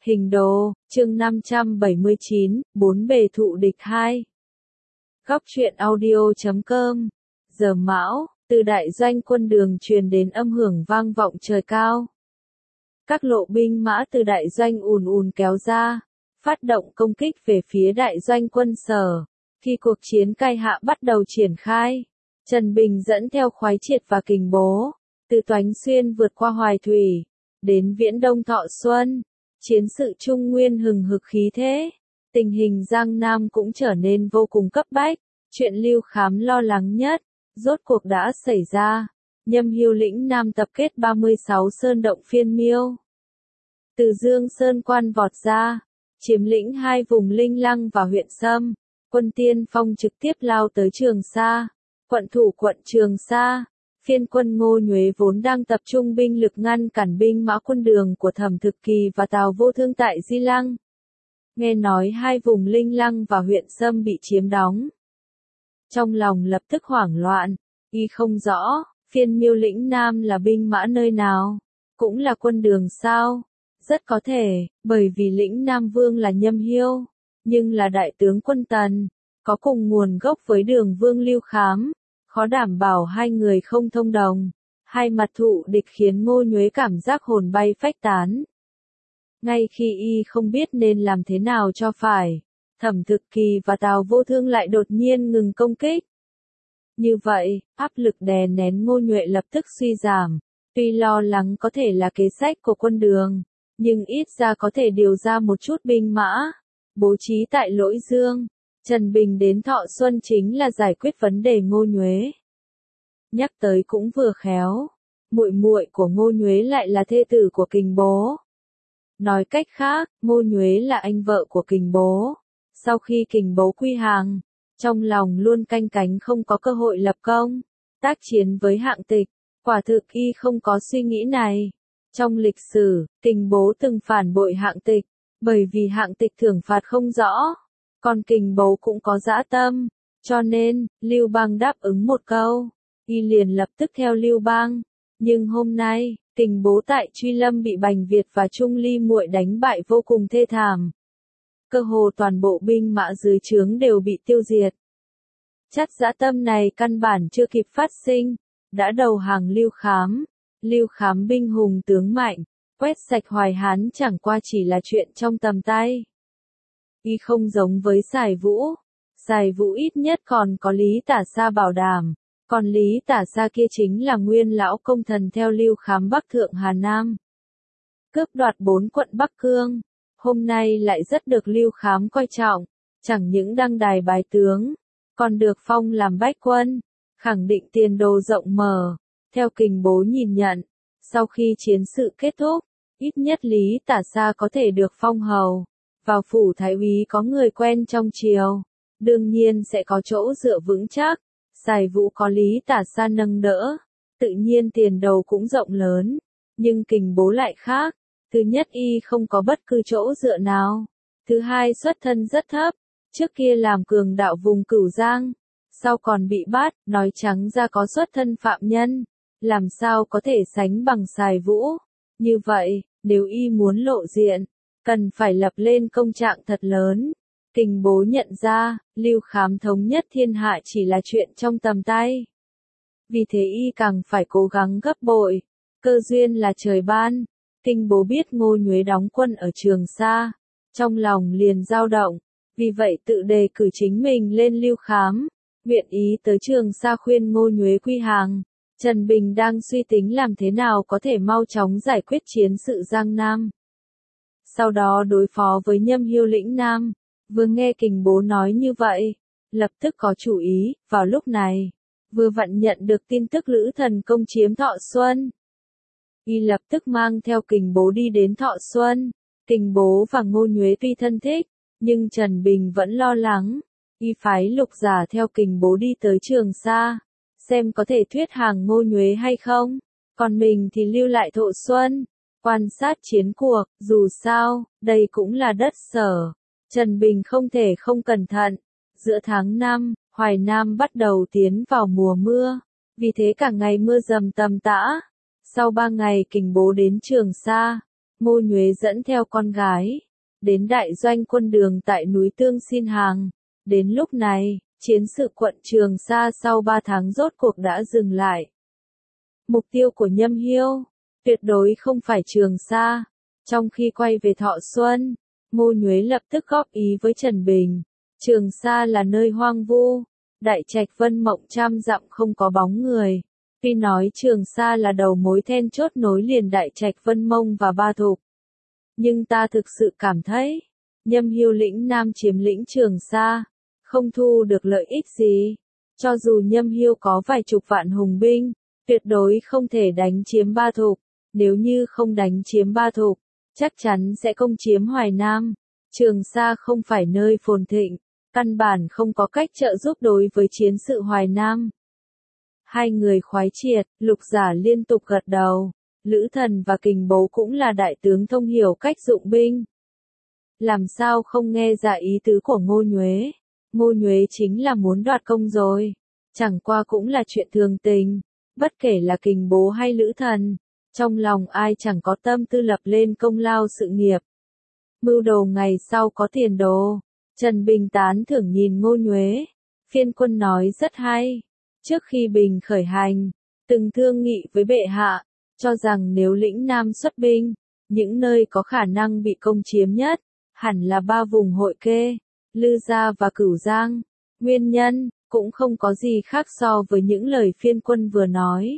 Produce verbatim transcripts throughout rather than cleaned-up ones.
Hình đồ, chương năm trăm bảy mươi chín, bốn bề thụ địch hai. Góc truyện audio chấm com. Giờ mão, từ đại doanh quân đường truyền đến âm hưởng vang vọng trời cao. Các lộ binh mã từ đại doanh ùn ùn kéo ra, phát động công kích về phía đại doanh quân Sở. Khi cuộc chiến cai hạ bắt đầu triển khai, Trần Bình dẫn theo Khoái Triệt và Kình Bố, từ Toánh Xuyên vượt qua Hoài Thủy, đến Viễn Đông Thọ Xuân. Chiến sự Trung Nguyên hừng hực khí thế, tình hình Giang Nam cũng trở nên vô cùng cấp bách. Chuyện Lưu Khám lo lắng nhất, rốt cuộc đã xảy ra. Nhâm Hiêu lĩnh Nam tập kết ba mươi sáu sơn động phiên miêu, từ Dương Sơn Quan vọt ra, chiếm lĩnh hai vùng Linh Lăng và huyện Sâm. Quân tiên phong trực tiếp lao tới Trường Sa, quận thủ quận Trường Sa. Phiên quân Ngô Nhuế vốn đang tập trung binh lực ngăn cản binh mã quân đường của Thẩm Thực Kỳ và Tào Vô Thương tại Di Lăng. Nghe nói hai vùng Linh Lăng và huyện Sâm bị chiếm đóng, trong lòng lập tức hoảng loạn, y không rõ, phiên miêu lĩnh Nam là binh mã nơi nào, cũng là quân đường sao? Rất có thể, bởi vì lĩnh Nam Vương là Nhâm Hiêu, nhưng là đại tướng quân Tần, có cùng nguồn gốc với Đường Vương Lưu Khám. Khó đảm bảo hai người không thông đồng, hai mặt thụ địch khiến Ngô Nhuế cảm giác hồn bay phách tán. Ngay khi y không biết nên làm thế nào cho phải, Thẩm Thực Kỳ và Tào Vô Thương lại đột nhiên ngừng công kích. Như vậy, áp lực đè nén Ngô Nhuế lập tức suy giảm, tuy lo lắng có thể là kế sách của quân đường, nhưng ít ra có thể điều ra một chút binh mã, bố trí tại Lỗi Dương. Trần Bình đến Thọ Xuân chính là giải quyết vấn đề Ngô Nhuế. Nhắc tới cũng vừa khéo, muội muội của Ngô Nhuế lại là thê tử của Kình Bố. Nói cách khác, Ngô Nhuế là anh vợ của Kình Bố. Sau khi Kình Bố quy hàng, trong lòng luôn canh cánh không có cơ hội lập công, tác chiến với Hạng Tịch. Quả thực y không có suy nghĩ này. Trong lịch sử, Kình Bố từng phản bội Hạng Tịch, bởi vì Hạng Tịch thưởng phạt không rõ. Còn Kình Bố cũng có dã tâm, cho nên, Lưu Bang đáp ứng một câu, y liền lập tức theo Lưu Bang. Nhưng hôm nay, Kình Bố tại Truy Lâm bị Bành Việt và Trung Ly muội đánh bại vô cùng thê thảm. Cơ hồ toàn bộ binh mã dưới trướng đều bị tiêu diệt. Chắc dã tâm này căn bản chưa kịp phát sinh, đã đầu hàng Lưu Khám. Lưu Khám binh hùng tướng mạnh, quét sạch Hoài Hán chẳng qua chỉ là chuyện trong tầm tay. Y không giống với Sài Vũ, Sài Vũ ít nhất còn có Lý Tả Sa bảo đảm, còn Lý Tả Sa kia chính là nguyên lão công thần theo Lưu Khám Bắc thượng Hà Nam. Cướp đoạt bốn quận Bắc Cương, hôm nay lại rất được Lưu Khám coi trọng, chẳng những đăng đài bái tướng, còn được phong làm bách quân, khẳng định tiền đồ rộng mở. Theo Kình Bố nhìn nhận, sau khi chiến sự kết thúc, ít nhất Lý Tả Sa có thể được phong hầu. Vào phủ thái úy có người quen trong triều, đương nhiên sẽ có chỗ dựa vững chắc. Sài Vũ có Lý Tả Sa nâng đỡ, tự nhiên tiền đồ cũng rộng lớn. Nhưng Kình Bố lại khác, thứ nhất y không có bất cứ chỗ dựa nào, thứ hai xuất thân rất thấp, trước kia làm cường đạo vùng Cửu Giang, sau còn bị bắt, nói trắng ra có xuất thân phạm nhân, làm sao có thể sánh bằng Sài Vũ. Như vậy, nếu y muốn lộ diện, cần phải lập lên công trạng thật lớn. Kình Bố nhận ra, Lưu Khám thống nhất thiên hạ chỉ là chuyện trong tầm tay. Vì thế y càng phải cố gắng gấp bội. Cơ duyên là trời ban. Kình Bố biết Ngô Nhuế đóng quân ở Trường Sa, trong lòng liền dao động. Vì vậy tự đề cử chính mình lên Lưu Khám, nguyện ý tới Trường Sa khuyên Ngô Nhuế quy hàng. Trần Bình đang suy tính làm thế nào có thể mau chóng giải quyết chiến sự Giang Nam, sau đó đối phó với Nhâm Hiêu lĩnh Nam. Vừa nghe Kình Bố nói như vậy, lập tức có chủ ý. Vào lúc này, vừa vặn nhận được tin tức Lữ Thần công chiếm Thọ Xuân, y lập tức mang theo Kình Bố đi đến Thọ Xuân. Kình Bố và Ngô Nhuế tuy thân thích, nhưng Trần Bình vẫn lo lắng. Y phái Lục Giả theo Kình Bố đi tới Trường Sa, xem có thể thuyết hàng Ngô Nhuế hay không. Còn mình thì lưu lại Thọ Xuân, quan sát chiến cuộc. Dù sao, đây cũng là đất Sở. Trần Bình không thể không cẩn thận. Giữa tháng năm, Hoài Nam bắt đầu tiến vào mùa mưa, vì thế cả ngày mưa dầm tầm tã. Sau ba ngày Kình Bố đến Trường Sa, Ngô Nhuế dẫn theo con gái, đến đại doanh quân Đường tại núi Tương xin hàng. Đến lúc này, chiến sự quận Trường Sa sau ba tháng rốt cuộc đã dừng lại. Mục tiêu của Nhâm Hiêu, tuyệt đối không phải Trường Sa. Trong khi quay về Thọ Xuân, Ngô Nhuế lập tức góp ý với Trần Bình. Trường Sa là nơi hoang vu, đại trạch Vân Mộng trăm dặm không có bóng người. Tuy nói Trường Sa là đầu mối then chốt nối liền đại trạch Vân Mông và Ba Thục. Nhưng ta thực sự cảm thấy, Nhâm Hiêu lĩnh Nam chiếm lĩnh Trường Sa, không thu được lợi ích gì. Cho dù Nhâm Hiêu có vài chục vạn hùng binh, tuyệt đối không thể đánh chiếm Ba Thục. Nếu như không đánh chiếm Ba Thục, chắc chắn sẽ công chiếm Hoài Nam. Trường Sa không phải nơi phồn thịnh, căn bản không có cách trợ giúp đối với chiến sự Hoài Nam. Hai người khoái triệt, Lục Giả liên tục gật đầu. Lữ Thần và Kình Bố cũng là đại tướng thông hiểu cách dụng binh. Làm sao không nghe ra ý tứ của Ngô Nhuế? Ngô Nhuế chính là muốn đoạt công rồi. Chẳng qua cũng là chuyện thường tình. Bất kể là Kình Bố hay Lữ Thần, trong lòng ai chẳng có tâm tư lập lên công lao sự nghiệp. Mưu đồ ngày sau có tiền đồ. Trần Bình tán thưởng nhìn Ngô Nhuế. Phiên quân nói rất hay. Trước khi Bình khởi hành, từng thương nghị với bệ hạ, cho rằng nếu lĩnh Nam xuất binh, những nơi có khả năng bị công chiếm nhất, hẳn là ba vùng Hội Kê, Lư Gia và Cửu Giang. Nguyên nhân, cũng không có gì khác so với những lời phiên quân vừa nói.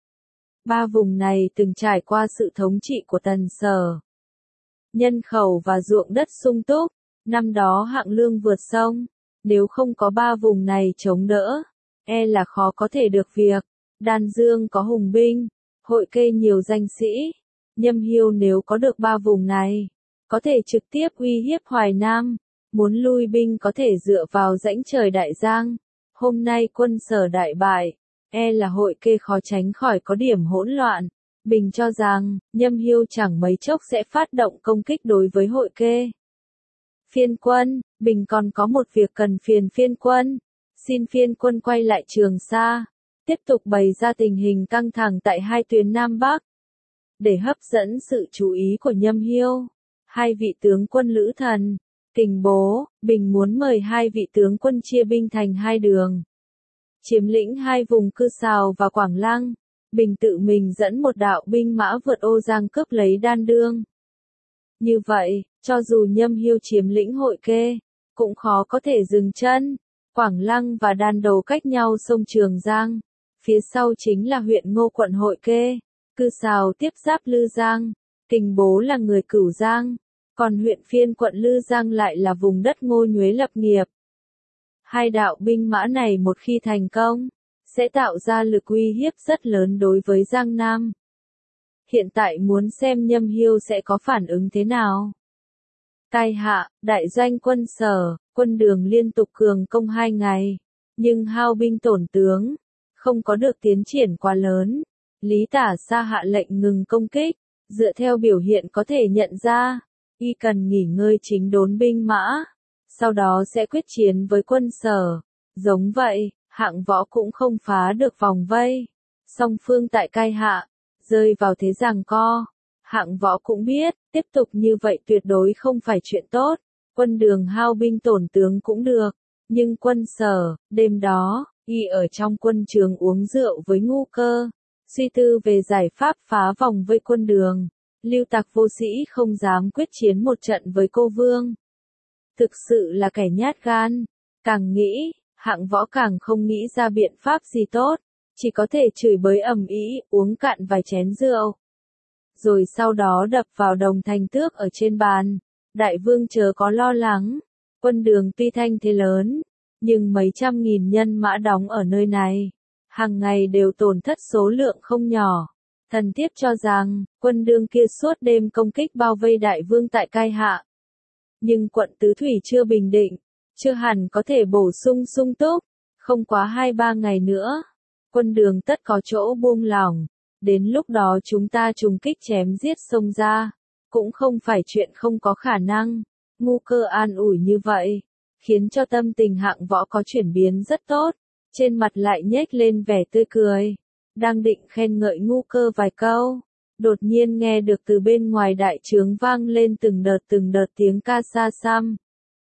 Ba vùng này từng trải qua sự thống trị của Tần Sở. Nhân khẩu và ruộng đất sung túc, năm đó hạng lương vượt sông, nếu không có ba vùng này chống đỡ, e là khó có thể được việc. Đan Dương có hùng binh, Hội Kê nhiều danh sĩ, Nhâm Hiêu nếu có được ba vùng này, có thể trực tiếp uy hiếp Hoài Nam, muốn lui binh có thể dựa vào rãnh trời Đại Giang. Hôm nay quân Sở đại bại, e là Hội Kê khó tránh khỏi có điểm hỗn loạn. Bình cho rằng, Nhâm Hiêu chẳng mấy chốc sẽ phát động công kích đối với Hội Kê. Phiên quân, Bình còn có một việc cần phiền phiên quân. Xin phiên quân quay lại Trường Sa, tiếp tục bày ra tình hình căng thẳng tại hai tuyến Nam Bắc. Để hấp dẫn sự chú ý của Nhâm Hiêu, hai vị tướng quân Lữ Thần, Kình Bố, Bình muốn mời hai vị tướng quân chia binh thành hai đường. Chiếm lĩnh hai vùng Cư Sào và Quảng Lăng, Bình tự mình dẫn một đạo binh mã vượt Ô Giang cướp lấy Đan Đương. Như vậy, cho dù Nhâm Hiêu chiếm lĩnh Hội Kê, cũng khó có thể dừng chân. Quảng Lăng và Đan Đầu cách nhau sông Trường Giang, phía sau chính là huyện Ngô quận Hội Kê, Cư Sào tiếp giáp Lư Giang, Kình Bố là người Cửu Giang, còn huyện Phiên quận Lư Giang lại là vùng đất Ngô Nhuế lập nghiệp. Hai đạo binh mã này một khi thành công, sẽ tạo ra lực uy hiếp rất lớn đối với Giang Nam. Hiện tại muốn xem Nhâm Hiêu sẽ có phản ứng thế nào. Cai Hạ, đại doanh quân Sở, quân Đường liên tục cường công hai ngày, nhưng hao binh tổn tướng, không có được tiến triển quá lớn. Lý Tả Sa hạ lệnh ngừng công kích, dựa theo biểu hiện có thể nhận ra, y cần nghỉ ngơi chính đốn binh mã, sau đó sẽ quyết chiến với quân Sở. Giống vậy, Hạng Võ cũng không phá được vòng vây. Song phương tại Cai Hạ, rơi vào thế giằng co. Hạng Võ cũng biết, tiếp tục như vậy tuyệt đối không phải chuyện tốt. Quân Đường hao binh tổn tướng cũng được, nhưng quân Sở, đêm đó, y ở trong quân trường uống rượu với Ngu Cơ, suy tư về giải pháp phá vòng vây quân Đường. Lưu Tặc vô sĩ không dám quyết chiến một trận với cô Vương. Thực sự là kẻ nhát gan, càng nghĩ, Hạng Võ càng không nghĩ ra biện pháp gì tốt, chỉ có thể chửi bới ầm ĩ, uống cạn vài chén rượu. Rồi sau đó đập vào đồng thành tước ở trên bàn. Đại vương chớ có lo lắng, quân Đường tuy thanh thế lớn, nhưng mấy trăm nghìn nhân mã đóng ở nơi này, hàng ngày đều tổn thất số lượng không nhỏ. Thần thiếp cho rằng, quân Đường kia suốt đêm công kích bao vây đại vương tại Cai Hạ. Nhưng quận Tứ Thủy chưa bình định, chưa hẳn có thể bổ sung sung túc, không quá hai ba ngày nữa, quân Đường tất có chỗ buông lỏng, đến lúc đó chúng ta trùng kích chém giết xông ra, cũng không phải chuyện không có khả năng. Ngu Cơ an ủi như vậy, khiến cho tâm tình Hạng Võ có chuyển biến rất tốt, trên mặt lại nhếch lên vẻ tươi cười, đang định khen ngợi Ngu Cơ vài câu, Đột nhiên nghe được từ bên ngoài đại trướng vang lên từng đợt từng đợt tiếng ca sa xăm.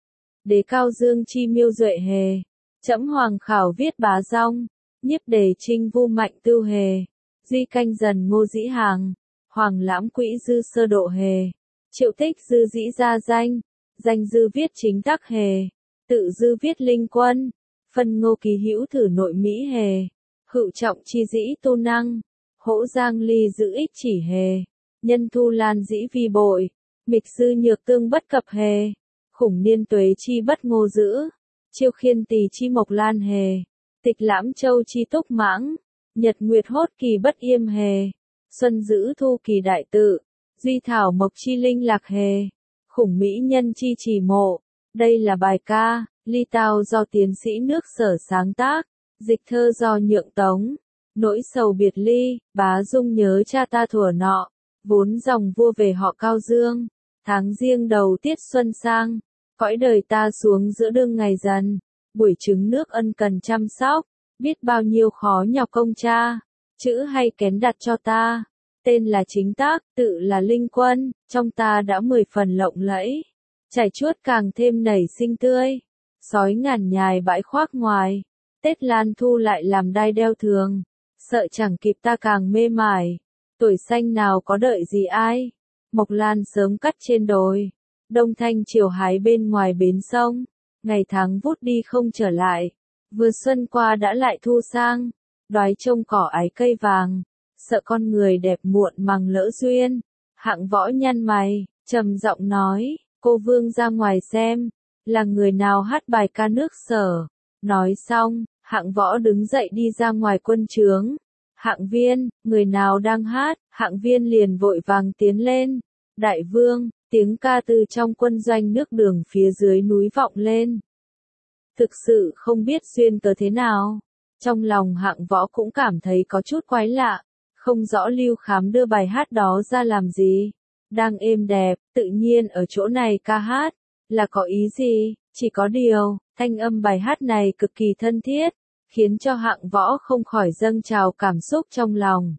Đế cao dương chi miêu duệ hề, trẫm hoàng khảo viết bá rong, nhiếp đề trinh vu mạnh tưu hề, duy canh dần ngô dĩ hàng, hoàng lãm quỹ dư sơ độ hề, triệu tích dư dĩ gia danh, danh dư viết chính tắc hề, tự dư viết linh quân, phân ngô kỳ hữu thử nội mỹ hề, hữu trọng chi dĩ tu năng, hỗ giang ly giữ ích chỉ hề, nhân thu lan dĩ vi bội, mịch sư nhược tương bất cập hề, khủng niên tuế chi bất ngô giữ, chiêu khiên tỳ chi mộc lan hề, tịch lãm châu chi túc mãng, nhật nguyệt hốt kỳ bất yêm hề, xuân giữ thu kỳ đại tự, duy thảo mộc chi linh lạc hề, khủng mỹ nhân chi trì mộ. Đây là bài ca, ly tao do tiến sĩ nước Sở sáng tác, dịch thơ do Nhượng Tống. Nỗi sầu biệt ly, bá dung nhớ cha ta thuở nọ, vốn dòng vua về họ Cao Dương, tháng riêng đầu tiết xuân sang, cõi đời ta xuống giữa đương ngày dần, buổi trứng nước ân cần chăm sóc, biết bao nhiêu khó nhọc công cha, chữ hay kén đặt cho ta, tên là chính tác, tự là linh quân, trong ta đã mười phần lộng lẫy, chảy chuốt càng thêm nảy sinh tươi, sói ngàn nhài bãi khoác ngoài, Tết Lan Thu lại làm đai đeo thường. Sợ chẳng kịp ta càng mê mải, tuổi xanh nào có đợi gì ai, mộc lan sớm cắt trên đồi, đông thanh chiều hái bên ngoài bến sông, ngày tháng vút đi không trở lại, vừa xuân qua đã lại thu sang, đoái trông cỏ ái cây vàng, sợ con người đẹp muộn màng lỡ duyên, hạng võ nhăn mày, trầm giọng nói, cô vương ra ngoài xem, là người nào hát bài ca nước Sở, nói xong. Hạng võ đứng dậy đi ra ngoài quân trướng. Hạng viên, người nào đang hát, hạng viên liền vội vàng tiến lên. Đại vương, tiếng ca từ trong quân doanh nước Đường phía dưới núi vọng lên. Thực sự không biết duyên cớ thế nào. Trong lòng hạng võ cũng cảm thấy có chút quái lạ. Không rõ Lưu Khám đưa bài hát đó ra làm gì. Đang êm đẹp, tự nhiên ở chỗ này ca hát. Là có ý gì? Chỉ có điều, thanh âm bài hát này cực kỳ thân thiết, khiến cho hạng võ không khỏi dâng trào cảm xúc trong lòng.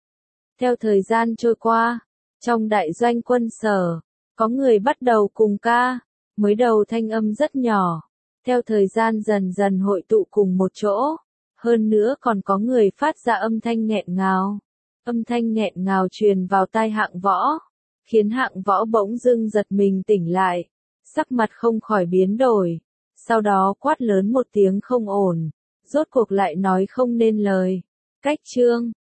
Theo thời gian trôi qua, trong đại doanh quân Sở, có người bắt đầu cùng ca, mới đầu thanh âm rất nhỏ, theo thời gian dần dần hội tụ cùng một chỗ, hơn nữa còn có người phát ra âm thanh nghẹn ngào. Âm thanh nghẹn ngào truyền vào tai hạng võ, khiến hạng võ bỗng dưng giật mình tỉnh lại, sắc mặt không khỏi biến đổi, sau đó quát lớn một tiếng không ổn, rốt cuộc lại nói không nên lời. Cách chương